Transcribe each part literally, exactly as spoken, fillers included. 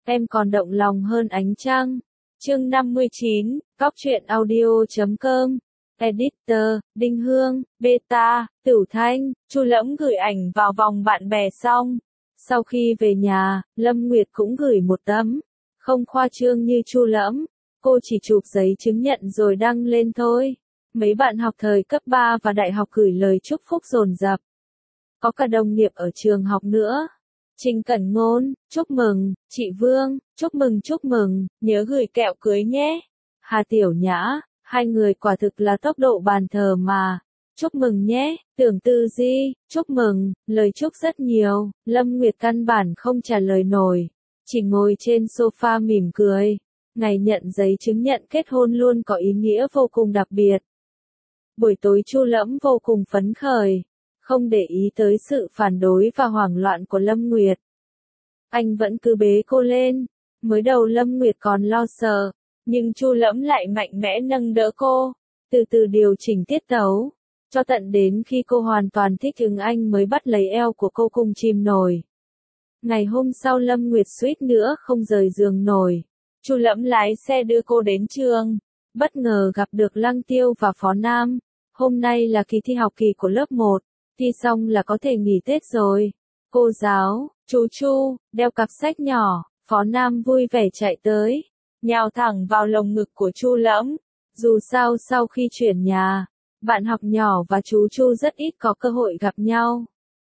em còn động lòng hơn ánh trăng. Chương năm mươi chín, góc truyện audio.com. Editor, Đinh Hương, Beta, Tử Thanh, Chu Lẫm gửi ảnh vào vòng bạn bè xong. Sau khi về nhà, Lâm Nguyệt cũng gửi một tấm. Không khoa trương như Chu Lẫm, cô chỉ chụp giấy chứng nhận rồi đăng lên thôi. Mấy bạn học thời cấp ba và đại học gửi lời chúc phúc dồn dập. Có cả đồng nghiệp ở trường học nữa. Trình Cẩn Ngôn, chúc mừng, chị Vương, chúc mừng chúc mừng, nhớ gửi kẹo cưới nhé. Hà Tiểu Nhã, hai người quả thực là tốc độ bàn thờ mà. Chúc mừng nhé, Tưởng Tư Di, chúc mừng, lời chúc rất nhiều, Lâm Nguyệt căn bản không trả lời nổi. Chỉ ngồi trên sofa mỉm cười. Ngày nhận giấy chứng nhận kết hôn luôn có ý nghĩa vô cùng đặc biệt. Buổi tối Chu Lẫm vô cùng phấn khởi. Không để ý tới sự phản đối và hoảng loạn của Lâm Nguyệt. Anh vẫn cứ bế cô lên. Mới đầu Lâm Nguyệt còn lo sợ, nhưng Chu Lẫm lại mạnh mẽ nâng đỡ cô, từ từ điều chỉnh tiết tấu, cho tận đến khi cô hoàn toàn thích ứng anh mới bắt lấy eo của cô cùng chìm nổi. Ngày hôm sau Lâm Nguyệt suýt nữa không rời giường nổi. Chu Lẫm lái xe đưa cô đến trường, bất ngờ gặp được Lăng Tiêu và Phó Nam. Hôm nay là kỳ thi học kỳ của lớp một. Thi xong là có thể nghỉ Tết rồi. Cô giáo, chú Chu, đeo cặp sách nhỏ, Phó Nam vui vẻ chạy tới, nhào thẳng vào lồng ngực của Chu Lẫm. Dù sao sau khi chuyển nhà, bạn học nhỏ và chú Chu rất ít có cơ hội gặp nhau.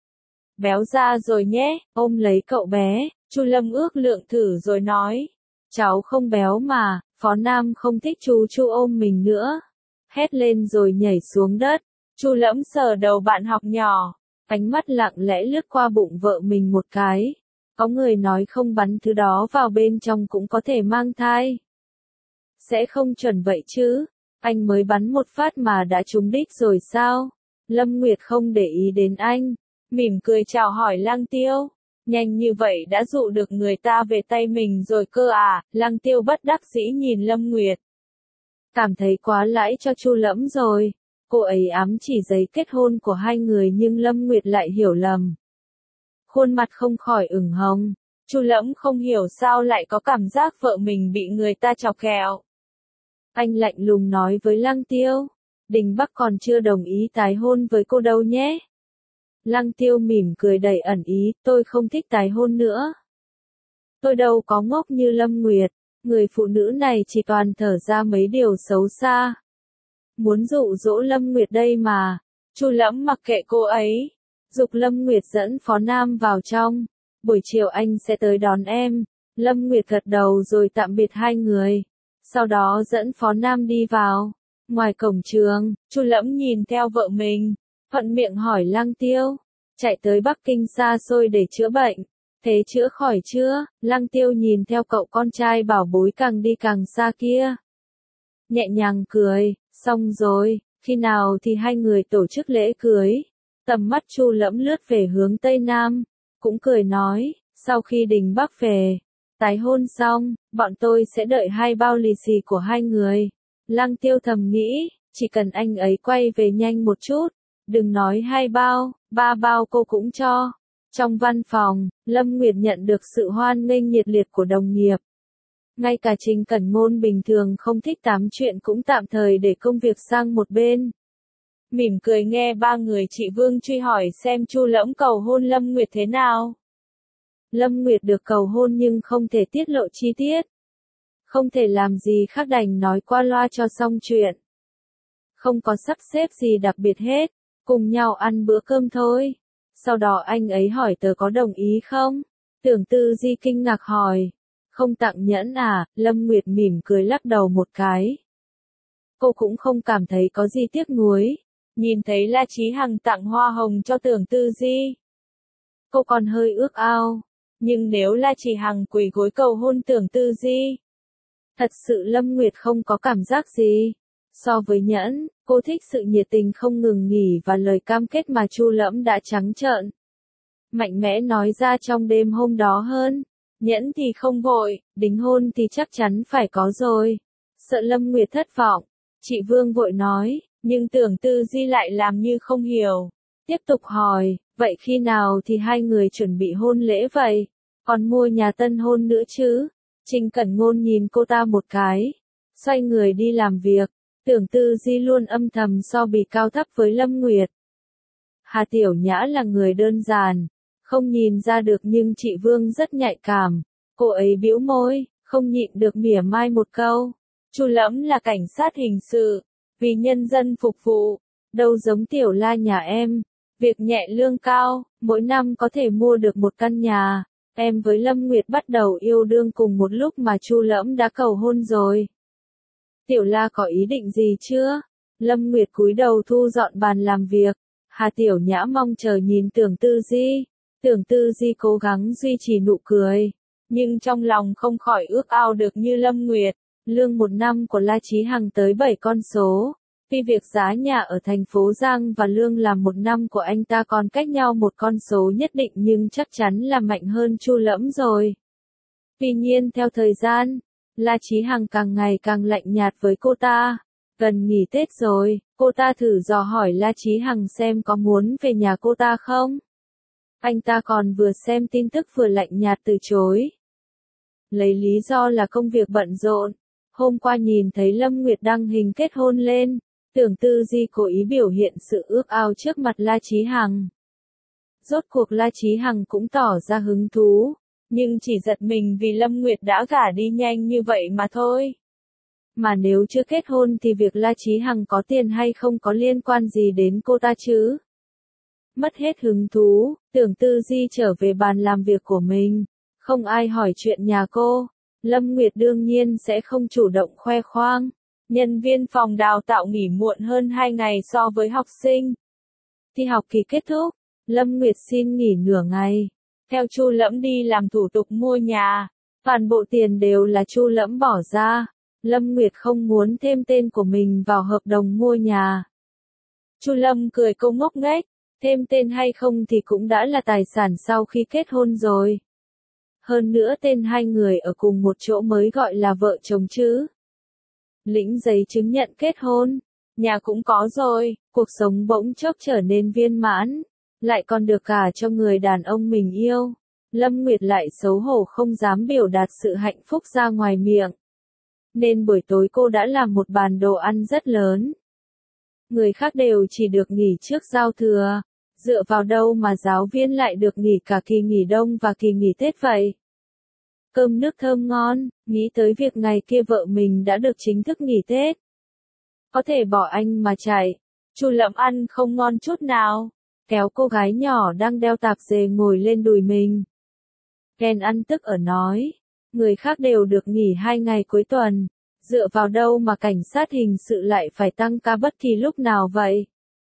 Béo ra rồi nhé, ôm lấy cậu bé, Chu Lâm ước lượng thử rồi nói. Cháu không béo mà, Phó Nam không thích chú Chu ôm mình nữa. Hét lên rồi nhảy xuống đất. Chu Lẫm sờ đầu bạn học nhỏ, ánh mắt lặng lẽ lướt qua bụng vợ mình một cái. Có người nói không bắn thứ đó vào bên trong cũng có thể mang thai. Sẽ không chuẩn vậy chứ, anh mới bắn một phát mà đã trúng đích rồi sao? Lâm Nguyệt không để ý đến anh, mỉm cười chào hỏi Lăng Tiêu. Nhanh như vậy đã dụ được người ta về tay mình rồi cơ à? Lăng Tiêu bất đắc dĩ nhìn Lâm Nguyệt. Cảm thấy quá lãi cho Chu Lẫm rồi. Cô ấy ám chỉ giấy kết hôn của hai người nhưng Lâm Nguyệt lại hiểu lầm. Khuôn mặt không khỏi ửng hồng. Chu Lẫm không hiểu sao lại có cảm giác vợ mình bị người ta chọc ghẹo. Anh lạnh lùng nói với Lăng Tiêu. Đình Bắc còn chưa đồng ý tái hôn với cô đâu nhé. Lăng Tiêu mỉm cười đầy ẩn ý, tôi không thích tái hôn nữa. Tôi đâu có ngốc như Lâm Nguyệt, người phụ nữ này chỉ toàn thở ra mấy điều xấu xa. Muốn dụ dỗ Lâm Nguyệt đây mà. Chu Lẫm mặc kệ cô ấy, giục Lâm Nguyệt dẫn Phó Nam vào trong. Buổi chiều anh sẽ tới đón em. Lâm Nguyệt gật đầu rồi tạm biệt hai người. Sau đó dẫn Phó Nam đi vào. Ngoài cổng trường, Chu Lẫm nhìn theo vợ mình, thuận miệng hỏi Lăng Tiêu. Chạy tới Bắc Kinh xa xôi để chữa bệnh. Thế chữa khỏi chưa? Lăng Tiêu nhìn theo cậu con trai bảo bối càng đi càng xa kia. Nhẹ nhàng cười, xong rồi, khi nào thì hai người tổ chức lễ cưới. Tầm mắt Chu Lẫm lướt về hướng Tây Nam, cũng cười nói, sau khi Đình Bắc về, tái hôn xong, bọn tôi sẽ đợi hai bao lì xì của hai người. Lăng Tiêu thầm nghĩ, chỉ cần anh ấy quay về nhanh một chút, đừng nói hai bao, ba bao cô cũng cho. Trong văn phòng, Lâm Nguyệt nhận được sự hoan nghênh nhiệt liệt của đồng nghiệp. Ngay cả Trình Cẩn Ngôn bình thường không thích tám chuyện cũng tạm thời để công việc sang một bên. Mỉm cười nghe ba người chị Vương truy hỏi xem Chu Lẫm cầu hôn Lâm Nguyệt thế nào. Lâm Nguyệt được cầu hôn nhưng không thể tiết lộ chi tiết. Không thể làm gì khác đành nói qua loa cho xong chuyện. Không có sắp xếp gì đặc biệt hết, cùng nhau ăn bữa cơm thôi. Sau đó anh ấy hỏi tớ có đồng ý không? Tưởng Tư Di kinh ngạc hỏi. Không tặng nhẫn à? Lâm Nguyệt mỉm cười lắc đầu một cái. Cô cũng không cảm thấy có gì tiếc nuối. Nhìn thấy La Chí Hằng tặng hoa hồng cho Tưởng Tư Di, cô còn hơi ước ao. Nhưng nếu La Chí Hằng quỳ gối cầu hôn Tưởng Tư Di, thật sự Lâm Nguyệt không có cảm giác gì. So với nhẫn, cô thích sự nhiệt tình không ngừng nghỉ và lời cam kết mà Chu Lẫm đã trắng trợn mạnh mẽ nói ra trong đêm hôm đó hơn. Nhẫn thì không vội, đính hôn thì chắc chắn phải có rồi. Sợ Lâm Nguyệt thất vọng, chị Vương vội nói, nhưng Tưởng Tư Di lại làm như không hiểu. Tiếp tục hỏi, vậy khi nào thì hai người chuẩn bị hôn lễ vậy? Còn mua nhà tân hôn nữa chứ? Trình Cẩn Ngôn nhìn cô ta một cái, xoay người đi làm việc. Tưởng Tư Di luôn âm thầm so bì cao thấp với Lâm Nguyệt. Hà Tiểu Nhã là người đơn giản, không nhìn ra được nhưng chị Vương rất nhạy cảm. Cô ấy bĩu môi, không nhịn được mỉa mai một câu. Chu Lẫm là cảnh sát hình sự, vì nhân dân phục vụ, đâu giống Tiểu La nhà em. Việc nhẹ lương cao, mỗi năm có thể mua được một căn nhà. Em với Lâm Nguyệt bắt đầu yêu đương cùng một lúc mà Chu Lẫm đã cầu hôn rồi. Tiểu La có ý định gì chưa? Lâm Nguyệt cúi đầu thu dọn bàn làm việc. Hà Tiểu Nhã mong chờ nhìn Tưởng Tư Di. Tưởng Tư Di cố gắng duy trì nụ cười, nhưng trong lòng không khỏi ước ao được như Lâm Nguyệt. Lương một năm của La Chí Hằng tới bảy con số. Tuy việc giá nhà ở thành phố Giang và lương làm một năm của anh ta còn cách nhau một con số nhất định nhưng chắc chắn là mạnh hơn Chu Lẫm rồi. Tuy nhiên theo thời gian, La Chí Hằng càng ngày càng lạnh nhạt với cô ta. Gần nghỉ Tết rồi, cô ta thử dò hỏi La Chí Hằng xem có muốn về nhà cô ta không. Anh ta còn vừa xem tin tức vừa lạnh nhạt từ chối. Lấy lý do là công việc bận rộn. Hôm qua nhìn thấy Lâm Nguyệt đăng hình kết hôn lên, Tưởng Tư Di cố ý biểu hiện sự ước ao trước mặt La Chí Hằng. Rốt cuộc La Chí Hằng cũng tỏ ra hứng thú, nhưng chỉ giật mình vì Lâm Nguyệt đã gả đi nhanh như vậy mà thôi. Mà nếu chưa kết hôn thì việc La Chí Hằng có tiền hay không có liên quan gì đến cô ta chứ? Mất hết hứng thú, Tưởng Tư Di trở về bàn làm việc của mình. Không ai hỏi chuyện nhà cô. Lâm Nguyệt đương nhiên sẽ không chủ động khoe khoang. Nhân viên phòng đào tạo nghỉ muộn hơn hai ngày so với học sinh. Thi học kỳ kết thúc, Lâm Nguyệt xin nghỉ nửa ngày. Theo Chu Lẫm đi làm thủ tục mua nhà. Toàn bộ tiền đều là Chu Lẫm bỏ ra. Lâm Nguyệt không muốn thêm tên của mình vào hợp đồng mua nhà. Chu Lâm cười câu ngốc nghếch, thêm tên hay không thì cũng đã là tài sản sau khi kết hôn rồi. Hơn nữa tên hai người ở cùng một chỗ mới gọi là vợ chồng chứ. Lĩnh giấy chứng nhận kết hôn, nhà cũng có rồi, cuộc sống bỗng chốc trở nên viên mãn, lại còn được cả cho người đàn ông mình yêu. Lâm Nguyệt lại xấu hổ không dám biểu đạt sự hạnh phúc ra ngoài miệng. Nên buổi tối cô đã làm một bàn đồ ăn rất lớn. Người khác đều chỉ được nghỉ trước giao thừa. Dựa vào đâu mà giáo viên lại được nghỉ cả kỳ nghỉ đông và kỳ nghỉ Tết vậy? Cơm nước thơm ngon, nghĩ tới việc ngày kia vợ mình đã được chính thức nghỉ Tết. Có thể bỏ anh mà chạy. Chu Lẫm ăn không ngon chút nào, kéo cô gái nhỏ đang đeo tạp dề ngồi lên đùi mình. Ken ăn tức ở nói, người khác đều được nghỉ hai ngày cuối tuần, dựa vào đâu mà cảnh sát hình sự lại phải tăng ca bất kỳ lúc nào vậy?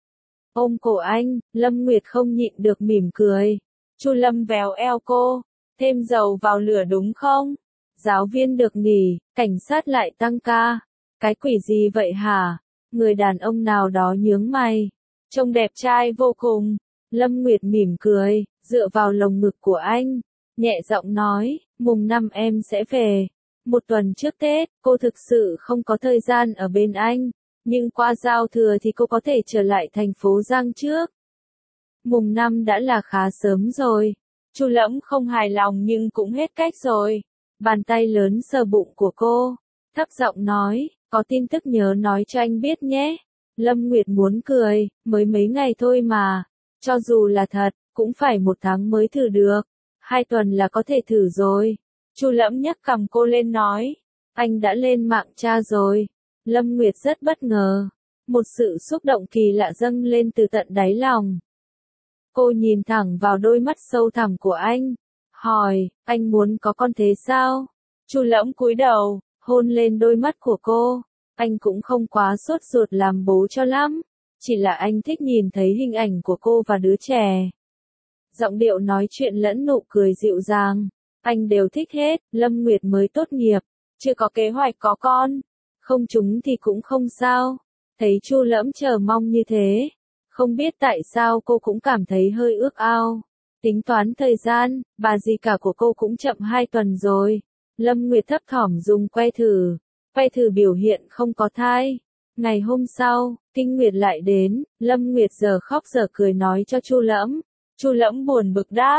Ôm cổ anh, Lâm Nguyệt không nhịn được mỉm cười. Chu Lâm véo eo cô, thêm dầu vào lửa đúng không? Giáo viên được nghỉ, cảnh sát lại tăng ca. Cái quỷ gì vậy hả? Người đàn ông nào đó nhướng mày. Trông đẹp trai vô cùng. Lâm Nguyệt mỉm cười, dựa vào lồng ngực của anh. Nhẹ giọng nói, mùng năm em sẽ về. Một tuần trước Tết, cô thực sự không có thời gian ở bên anh. Nhưng qua giao thừa thì cô có thể trở lại thành phố Giang trước. Mùng năm đã là khá sớm rồi. Chu Lẫm không hài lòng nhưng cũng hết cách rồi. Bàn tay lớn sờ bụng của cô. Thấp giọng nói, có tin tức nhớ nói cho anh biết nhé. Lâm Nguyệt muốn cười, mới mấy ngày thôi mà. Cho dù là thật, cũng phải một tháng mới thử được. Hai tuần là có thể thử rồi. Chu Lẫm nhấc cằm cô lên nói. Anh đã lên mạng tra rồi. Lâm Nguyệt rất bất ngờ. Một sự xúc động kỳ lạ dâng lên từ tận đáy lòng. Cô nhìn thẳng vào đôi mắt sâu thẳm của anh. Hỏi, anh muốn có con thế sao? Chu Lẫm cúi đầu, hôn lên đôi mắt của cô. Anh cũng không quá sốt ruột làm bố cho lắm. Chỉ là anh thích nhìn thấy hình ảnh của cô và đứa trẻ. Giọng điệu nói chuyện lẫn nụ cười dịu dàng. Anh đều thích hết. Lâm Nguyệt mới tốt nghiệp, chưa có kế hoạch có con. Không trúng thì cũng không sao. Thấy Chu Lẫm chờ mong như thế, không biết tại sao cô cũng cảm thấy hơi ước ao. Tính toán thời gian, bà dì cả của cô cũng chậm hai tuần rồi. Lâm Nguyệt thấp thỏm dùng que thử. Que thử biểu hiện không có thai. Ngày hôm sau, kinh nguyệt lại đến. Lâm Nguyệt giờ khóc giờ cười nói cho Chu Lẫm. Chu Lẫm buồn bực đáp.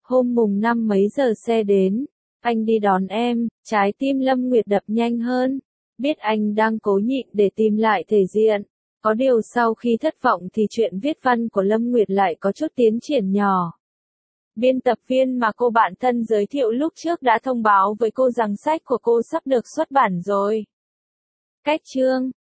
Hôm mùng năm mấy giờ xe đến, anh đi đón em, trái tim Lâm Nguyệt đập nhanh hơn. Biết anh đang cố nhịn để tìm lại thể diện. Có điều sau khi thất vọng thì chuyện viết văn của Lâm Nguyệt lại có chút tiến triển nhỏ. Biên tập viên mà cô bạn thân giới thiệu lúc trước đã thông báo với cô rằng sách của cô sắp được xuất bản rồi. Cách chương